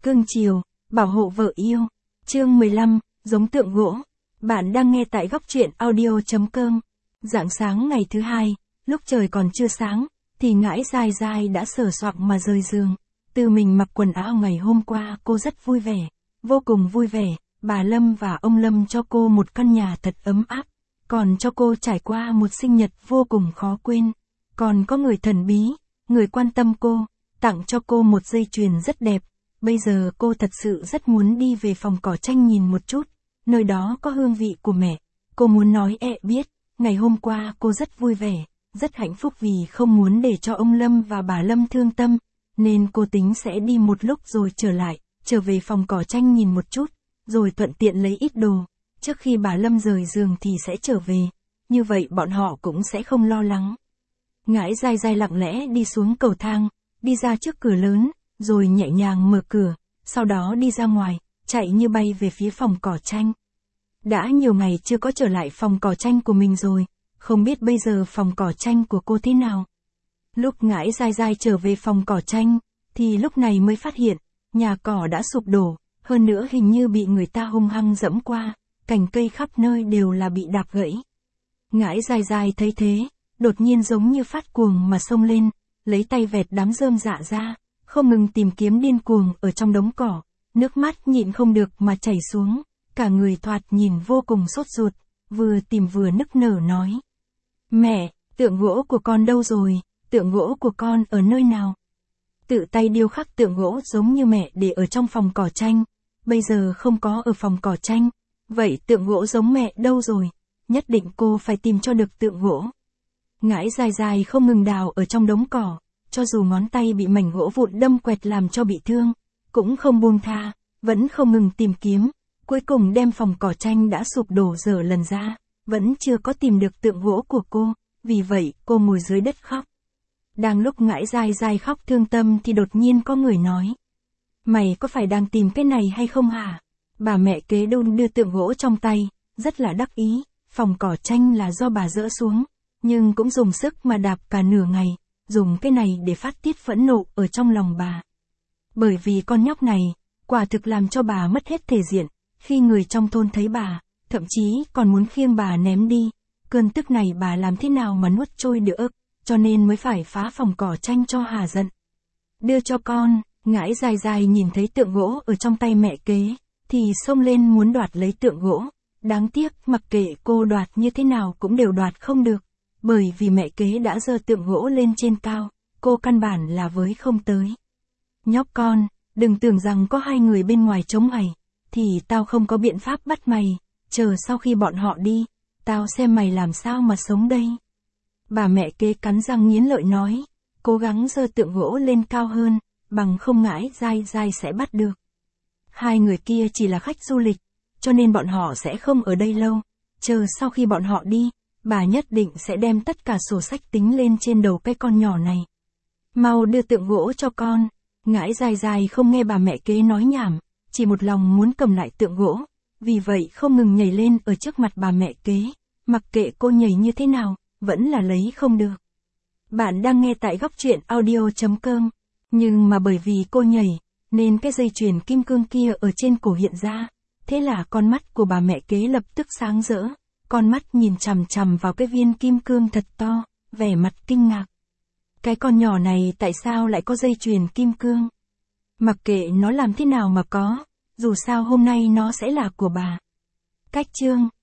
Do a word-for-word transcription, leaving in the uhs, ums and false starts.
cưng chiều, bảo hộ vợ yêu. Chương mười lăm, giống tượng gỗ. Bạn đang nghe tại góc truyện audio chấm com. Rạng sáng ngày thứ hai, lúc trời còn chưa sáng, thì Ngãi Dai Dai đã sờ soạng mà rời giường. Từ mình mặc quần áo ngày hôm qua cô rất vui vẻ, vô cùng vui vẻ. Bà Lâm và ông Lâm cho cô một căn nhà thật ấm áp, còn cho cô trải qua một sinh nhật vô cùng khó quên. Còn có người thần bí, người quan tâm cô, tặng cho cô một dây chuyền rất đẹp. Bây giờ cô thật sự rất muốn đi về phòng cỏ tranh nhìn một chút, nơi đó có hương vị của mẹ. Cô muốn nói ẹ biết, ngày hôm qua cô rất vui vẻ, rất hạnh phúc vì không muốn để cho ông Lâm và bà Lâm thương tâm, nên cô tính sẽ đi một lúc rồi trở lại, trở về phòng cỏ tranh nhìn một chút, rồi thuận tiện lấy ít đồ. Trước khi bà Lâm rời giường thì sẽ trở về, như vậy bọn họ cũng sẽ không lo lắng. Ngãi Dai Dai lặng lẽ đi xuống cầu thang, đi ra trước cửa lớn, rồi nhẹ nhàng mở cửa, sau đó đi ra ngoài, chạy như bay về phía phòng cỏ tranh. Đã nhiều ngày chưa có trở lại phòng cỏ tranh của mình rồi, không biết bây giờ phòng cỏ tranh của cô thế nào. Lúc Ngãi Dai Dai trở về phòng cỏ tranh, thì lúc này mới phát hiện, nhà cỏ đã sụp đổ, hơn nữa hình như bị người ta hung hăng dẫm qua, cành cây khắp nơi đều là bị đạp gãy. Ngãi Dai Dai thấy thế, đột nhiên giống như phát cuồng mà xông lên, lấy tay vẹt đám rơm rạ ra, không ngừng tìm kiếm điên cuồng ở trong đống cỏ, nước mắt nhịn không được mà chảy xuống, cả người thoạt nhìn vô cùng sốt ruột, vừa tìm vừa nức nở nói. Mẹ, tượng gỗ của con đâu rồi, tượng gỗ của con ở nơi nào? Tự tay điêu khắc tượng gỗ giống như mẹ để ở trong phòng cỏ tranh, bây giờ không có ở phòng cỏ tranh, vậy tượng gỗ giống mẹ đâu rồi? Nhất định cô phải tìm cho được tượng gỗ. Ngãi Dai Dai không ngừng đào ở trong đống cỏ, cho dù ngón tay bị mảnh gỗ vụn đâm quẹt làm cho bị thương, cũng không buông tha, vẫn không ngừng tìm kiếm, cuối cùng đem phòng cỏ tranh đã sụp đổ dở lần ra, vẫn chưa có tìm được tượng gỗ của cô, vì vậy cô ngồi dưới đất khóc. Đang lúc Ngãi Dai Dai khóc thương tâm thì đột nhiên có người nói. Mày có phải đang tìm cái này hay không hả? Bà mẹ kế đôn đưa tượng gỗ trong tay, rất là đắc ý, phòng cỏ tranh là do bà dỡ xuống, nhưng cũng dùng sức mà đạp cả nửa ngày, dùng cái này để phát tiết phẫn nộ ở trong lòng bà. Bởi vì con nhóc này, quả thực làm cho bà mất hết thể diện, khi người trong thôn thấy bà, thậm chí còn muốn khiêng bà ném đi, cơn tức này bà làm thế nào mà nuốt trôi được, cho nên mới phải phá phòng cỏ tranh cho hà giận. Đưa cho con. Ngãi Dai Dai nhìn thấy tượng gỗ ở trong tay mẹ kế, thì xông lên muốn đoạt lấy tượng gỗ. Đáng tiếc mặc kệ cô đoạt như thế nào cũng đều đoạt không được, bởi vì mẹ kế đã giơ tượng gỗ lên trên cao, cô căn bản là với không tới. Nhóc con, đừng tưởng rằng có hai người bên ngoài chống mày, thì tao không có biện pháp bắt mày, chờ sau khi bọn họ đi, tao xem mày làm sao mà sống đây. Bà mẹ kế cắn răng nghiến lợi nói, cố gắng giơ tượng gỗ lên cao hơn, bằng không Ngãi Dai Dai sẽ bắt được. Hai người kia chỉ là khách du lịch, cho nên bọn họ sẽ không ở đây lâu, chờ sau khi bọn họ đi, bà nhất định sẽ đem tất cả sổ sách tính lên trên đầu cái con nhỏ này. Mau đưa tượng gỗ cho con. Ngãi Dai Dai không nghe bà mẹ kế nói nhảm, chỉ một lòng muốn cầm lại tượng gỗ, vì vậy không ngừng nhảy lên ở trước mặt bà mẹ kế, mặc kệ cô nhảy như thế nào, vẫn là lấy không được. Bạn đang nghe tại góc truyện audio chấm com. Nhưng mà bởi vì cô nhảy, nên cái dây chuyền kim cương kia ở trên cổ hiện ra. Thế là con mắt của bà mẹ kế lập tức sáng rỡ. Con mắt nhìn chằm chằm vào cái viên kim cương thật to, vẻ mặt kinh ngạc. Cái con nhỏ này tại sao lại có dây chuyền kim cương? Mặc kệ nó làm thế nào mà có, dù sao hôm nay nó sẽ là của bà. Cách chương